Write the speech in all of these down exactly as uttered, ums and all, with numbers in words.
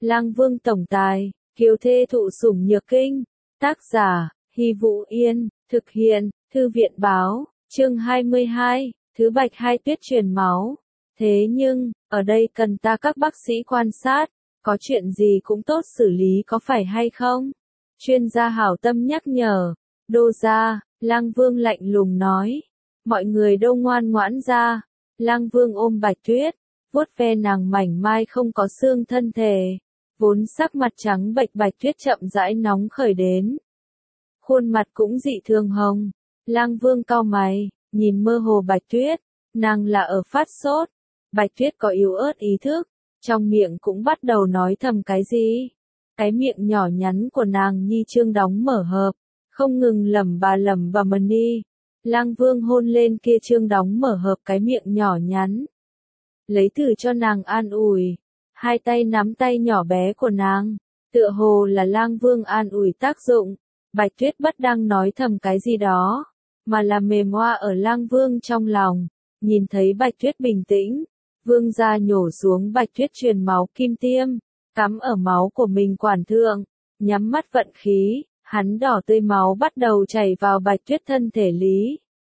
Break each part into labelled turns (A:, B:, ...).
A: Lang Vương tổng tài, kiều thê thụ sủng nhược kinh. Tác giả, Hy Vũ Yên, thực hiện, Thư viện báo, chương hai mươi hai, Thứ Bạch Hai Tuyết truyền máu. Thế nhưng, ở đây cần ta các bác sĩ quan sát, có chuyện gì cũng tốt xử lý có phải hay không? Chuyên gia hảo tâm nhắc nhở. Đô gia, Lang Vương lạnh lùng nói. Mọi người đâu ngoan ngoãn ra. Lang Vương ôm Bạch Tuyết, vuốt ve nàng mảnh mai không có xương thân thể. Vốn sắc mặt trắng bệch Bạch Tuyết chậm rãi nóng khởi đến. Khuôn mặt cũng dị thường hồng. Lang Vương cau mày, nhìn mơ hồ Bạch Tuyết, nàng là ở phát sốt. Bạch Tuyết có yếu ớt ý thức, trong miệng cũng bắt đầu nói thầm cái gì. Cái miệng nhỏ nhắn của nàng nhi trương đóng mở hợp, không ngừng lẩm bà lẩm bẩm đi. Lang Vương hôn lên kia trương đóng mở hợp cái miệng nhỏ nhắn. Lấy từ cho nàng an ủi, hai tay nắm tay nhỏ bé của nàng, tựa hồ là Lang Vương an ủi tác dụng. Bạch Tuyết bất đang nói thầm cái gì đó, mà là mềm hoa ở Lang Vương trong lòng. Nhìn thấy Bạch Tuyết bình tĩnh, Vương gia nhổ xuống Bạch Tuyết truyền máu kim tiêm, cắm ở máu của mình quản thượng, nhắm mắt vận khí, hắn đỏ tươi máu bắt đầu chảy vào Bạch Tuyết thân thể lý.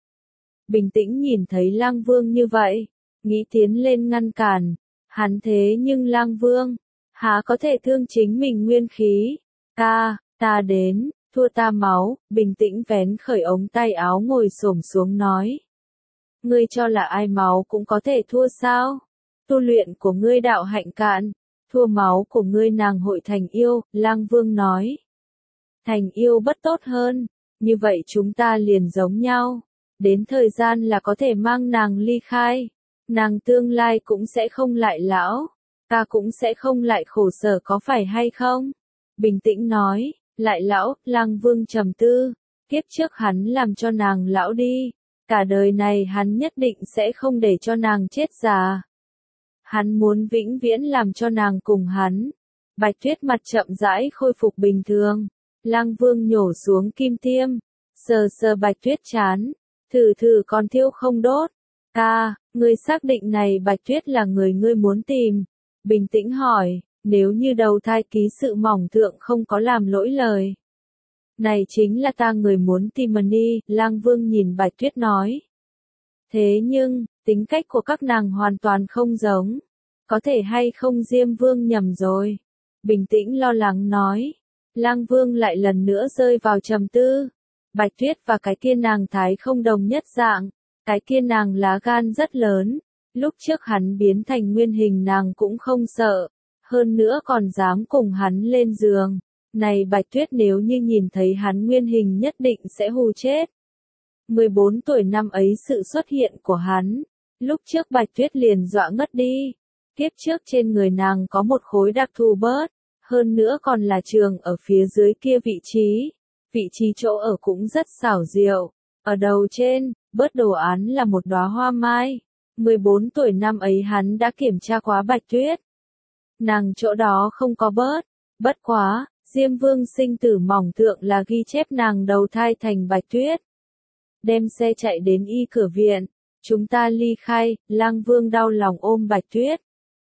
A: Bình tĩnh nhìn thấy Lang Vương như vậy, nghĩ tiến lên ngăn cản, hắn thế nhưng Lang Vương, há có thể thương chính mình nguyên khí. Ta, ta đến, thua ta máu, bình tĩnh vén khởi ống tay áo ngồi xổm xuống nói. Ngươi cho là ai máu cũng có thể thua sao? Tu luyện của ngươi đạo hạnh cạn, thua máu của ngươi nàng hội thành yêu, Lang Vương nói. Thành yêu bất tốt hơn, như vậy chúng ta liền giống nhau, đến thời gian là có thể mang nàng ly khai, nàng tương lai cũng sẽ không lại lão, ta cũng sẽ không lại khổ sở có phải hay không? Bình tĩnh nói, lại lão, Lang Vương trầm tư, kiếp trước hắn làm cho nàng lão đi. Cả đời này hắn nhất định sẽ không để cho nàng chết già. Hắn muốn vĩnh viễn làm cho nàng cùng hắn. Bạch Tuyết mặt chậm rãi khôi phục bình thường. Lang Vương nhổ xuống kim tiêm, sờ sờ Bạch Tuyết chán, thử thử còn thiêu không đốt. Ca, ngươi xác định này Bạch Tuyết là người ngươi muốn tìm. Bình tĩnh hỏi, nếu như đầu thai ký sự mỏng thượng không có làm lỗi lời. Này chính là ta người muốn tìm mà đi, Lang Vương nhìn Bạch Tuyết nói. Thế nhưng, tính cách của các nàng hoàn toàn không giống. Có thể hay không Diêm Vương nhầm rồi. Bình tĩnh lo lắng nói. Lang Vương lại lần nữa rơi vào trầm tư. Bạch Tuyết và cái kia nàng thái không đồng nhất dạng. Cái kia nàng lá gan rất lớn. Lúc trước hắn biến thành nguyên hình nàng cũng không sợ. Hơn nữa còn dám cùng hắn lên giường. Này Bạch Tuyết nếu như nhìn thấy hắn nguyên hình nhất định sẽ hù chết. mười bốn tuổi năm ấy sự xuất hiện của hắn, lúc trước Bạch Tuyết liền dọa ngất đi. Kiếp trước trên người nàng có một khối đặc thù bớt, hơn nữa còn là trường ở phía dưới kia vị trí. Vị trí chỗ ở cũng rất xảo diệu. Ở đầu trên, bớt đồ án là một đóa hoa mai. mười bốn tuổi năm ấy hắn đã kiểm tra quá Bạch Tuyết. Nàng chỗ đó không có bớt, bất quá. Diêm Vương sinh tử mỏng thượng là ghi chép nàng đầu thai thành Bạch Tuyết. Đem xe chạy đến y cửa viện, chúng ta ly khai, Lang Vương đau lòng ôm Bạch Tuyết.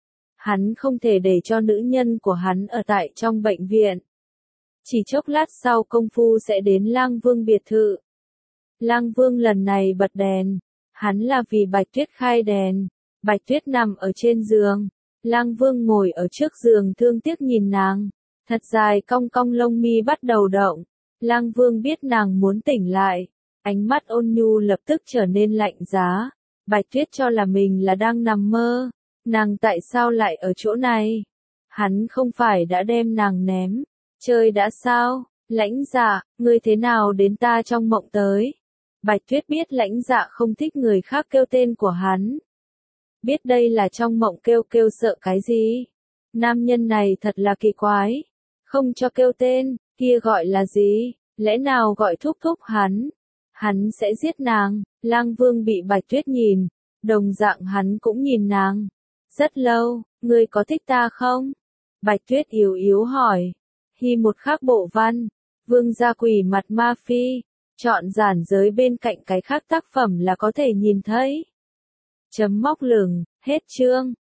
A: Hắn không thể để cho nữ nhân của hắn ở tại trong bệnh viện. Chỉ chốc lát sau công phu sẽ đến Lang Vương biệt thự. Lang Vương lần này bật đèn, hắn là vì Bạch Tuyết khai đèn. Bạch Tuyết nằm ở trên giường, Lang Vương ngồi ở trước giường thương tiếc nhìn nàng. Thật dài cong cong lông mi bắt đầu động. Lang Vương biết nàng muốn tỉnh lại. Ánh mắt ôn nhu lập tức trở nên lạnh giá. Bạch Tuyết cho là mình là đang nằm mơ. Nàng tại sao lại ở chỗ này? Hắn không phải đã đem nàng ném. Chơi đã sao? Lãnh Dạ, ngươi thế nào đến ta trong mộng tới? Bạch Tuyết biết Lãnh Dạ không thích người khác kêu tên của hắn. Biết đây là trong mộng kêu kêu sợ cái gì? Nam nhân này thật là kỳ quái. Không cho kêu tên, kia gọi là gì? Lẽ nào gọi thúc thúc hắn? Hắn sẽ giết nàng. Lang Vương bị Bạch Tuyết nhìn, đồng dạng hắn cũng nhìn nàng. Rất lâu, ngươi có thích ta không? Bạch Tuyết yếu yếu hỏi. Hi một khác bộ văn, Vương gia quỷ mặt ma phi, chọn giản giới bên cạnh cái khác tác phẩm là có thể nhìn thấy. Chấm móc lửng, hết chương.